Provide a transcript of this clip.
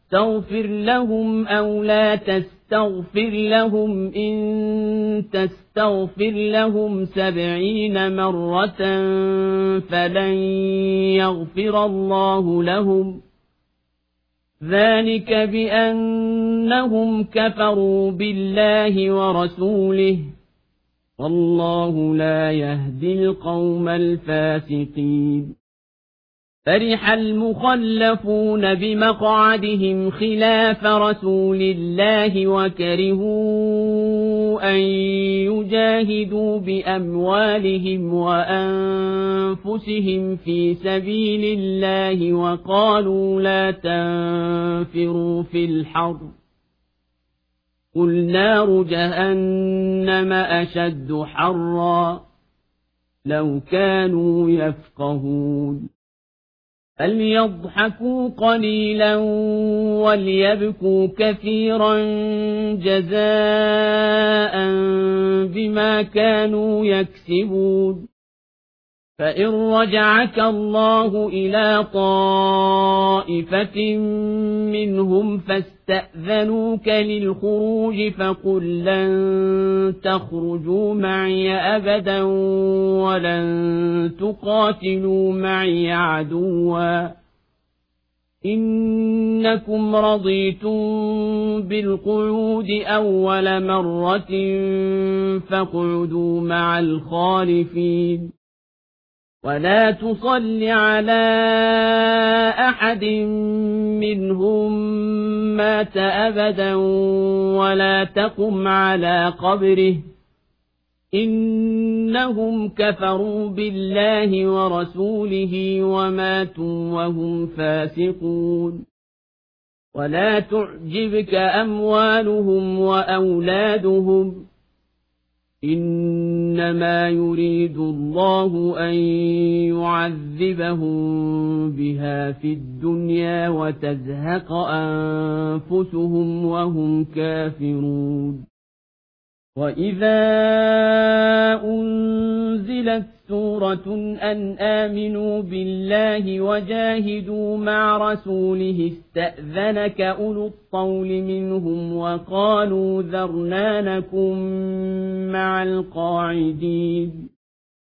تستغفر لهم أو لا تستغفر لهم إن تستغفر لهم 70 مرة فلن يغفر الله لهم ذلك بأنهم كفروا بالله ورسوله والله لا يهدي القوم الفاسقين فرح المخلفون بمقعدهم خلاف رسول الله وكرهوا أن يجاهدوا بأموالهم وأنفسهم في سبيل الله وقالوا لا تنفروا في الحر قل نار جهنم أشد حرا لو كانوا يفقهون فليضحكوا قليلا وليبكوا كثيرا جزاء بما كانوا يكسبون فإن رجعك الله إلى طائفة منهم فاستأذنوك للخروج فقل لن تخرجوا معي أبدا ولن تقاتلوا معي عدوا إنكم رضيتم بالقعود أول مرة فاقعدوا مع الخالفين ولا تصل على أحد منهم مات أبدا ولا تقم على قبره إنهم كفروا بالله ورسوله وماتوا وهم فاسقون ولا تعجبك أموالهم وأولادهم إنما يريد الله أن يعذبهم بها في الدنيا وتزهق أنفسهم وهم كافرون وإذا أنزلت سورة أن آمنوا بالله وجاهدوا مع رسوله استأذنك أولو الطول منهم وقالوا ذرنا نكن مع القاعدين